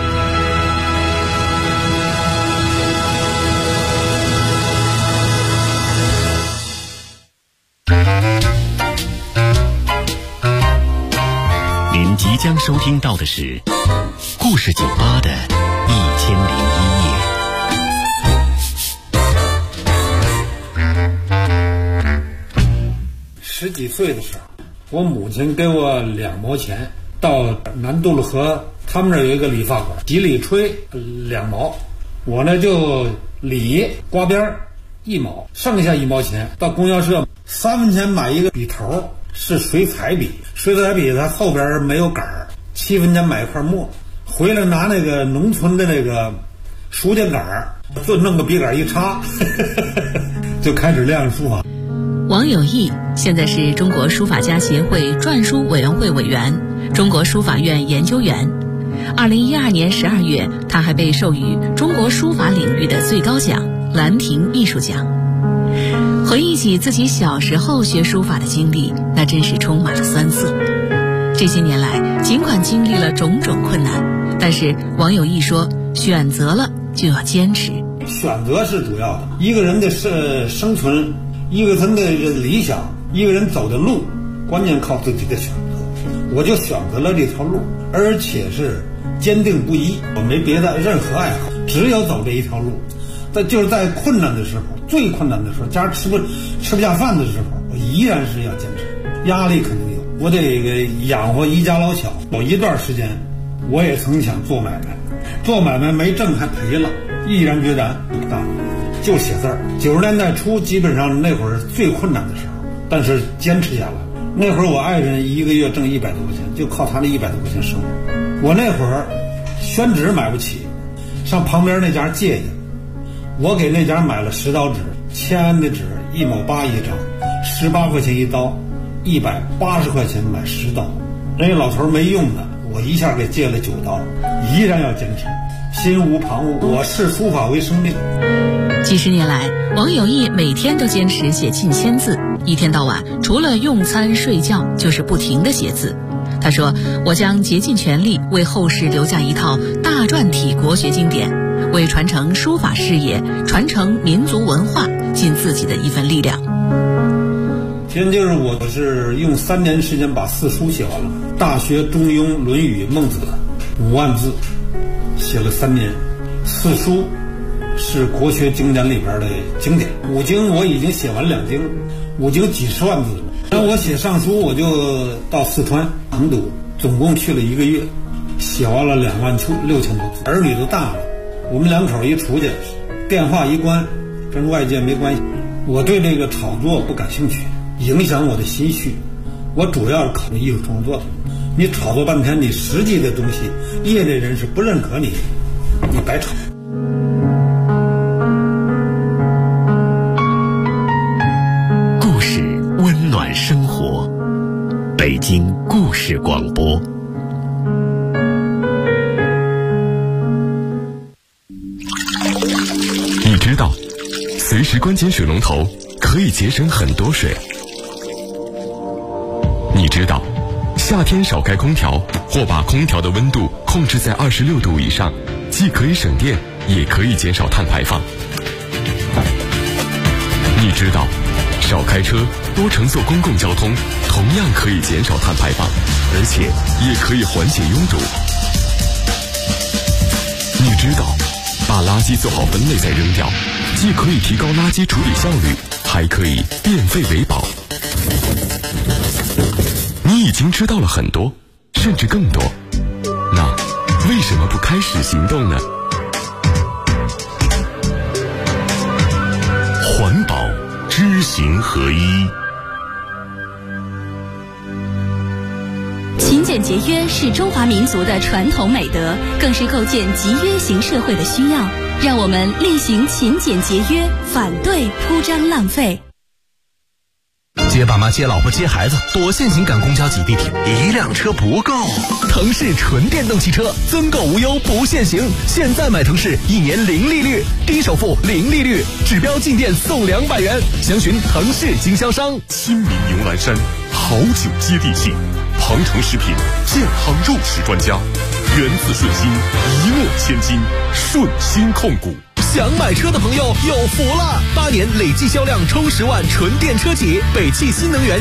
您即将收听到的是故事酒吧的1001夜。 10几岁的时候，我母亲给我2毛钱，到南渡路河，他们那儿有一个理发馆，几里吹2毛，我呢就理刮边1毛，剩下1毛钱到供销社3分钱买一个笔头，是水彩笔，水彩笔它后边没有杆儿，7分钱买一块墨，回来拿那个农村的那个书架杆儿，就弄个笔杆一插，就开始练书法。 王有义现在是中国书法家协会篆书委员会委员、中国书法院研究员。2012年12月，他还被授予中国书法领域的最高奖兰亭艺术奖。回忆起自己小时候学书法的经历，那真是充满了酸涩。这些年来，尽管经历了种种困难，但是王有义说，选择了就要坚持。 选择是主要的，一个人的生存，一个人的理想，一个人走的路，关键靠自己的选择。我就选择了这条路，而且是坚定不移，我没别的任何爱好，只有走这一条路。就是在困难的时候，最困难的时候，家吃不下饭的时候，我依然是要坚持。压力肯定有，我得养活一家老小。有一段时间，我也曾想做买卖，做买卖没挣还赔了，毅然决然不干，就写字儿。90年代初，基本上那会儿最困难的时候，但是坚持下来。那会儿我爱人一个月挣100多块钱，就靠他那100多块钱生活。我那会儿宣纸买不起，上旁边那家借去。我给那家买了10刀纸，签安的纸1毛8一张，18块钱一刀，180块钱买10刀。人家老头没用的，我一下给借了9刀，依然要坚持，心无旁骛。我视书法为生命。 几十年来，王有义每天都坚持写近1000字，一天到晚除了用餐睡觉，就是不停地写字。他说：“我将竭尽全力为后世留下一套大篆体国学经典，为传承书法事业、传承民族文化尽自己的一份力量。” 现在就是我是用3年时间把4书写完了，《大学》《中庸》《论语》《孟子》5万字，写了3年。4书是国学经典里边的经典，5经我已经写完2经，5经几十万字。然后我写上书，我就到四川成都，总共去了1个月，写完了26000多字。儿女都大了，我们2口一出去，电话一关，跟外界没关系。我对这个炒作不感兴趣，影响我的心绪。我主要是考虑艺术创作的。你炒作半天，你实际的东西，业内人士不认可你，你白炒。 故事温暖生活，北京故事广播。 你知道，随时关紧水龙头可以节省很多水。你知道，夏天少开空调或把空调的温度控制在26度以上，既可以省电，也可以减少碳排放。你知道，少开车，多乘坐公共交通，同样可以减少碳排放，而且也可以缓解拥堵。你知道，把垃圾做好分类再扔掉，既可以提高垃圾处理效率，还可以变废为宝。你已经知道了很多，甚至更多，那为什么不开始行动呢？ 环保知行合一。 勤俭节约是中华民族的传统美德，更是构建集约型社会的需要。让我们厉行勤俭节约，反对铺张浪费。 接爸妈、接老婆、接孩子，多限行赶公交挤地铁，1辆车不够。腾势纯电动汽车，增购无忧不限行。现在买腾势，1年0利率，低首付0利率，指标进店送200元。详询腾势经销商。 亲民游蓝山， 好酒接地气，鹏程食品健康肉食专家，源自顺心，一诺千金，顺心控股。 想买车的朋友有福了，8年累计销量冲10万纯电车企，北汽新能源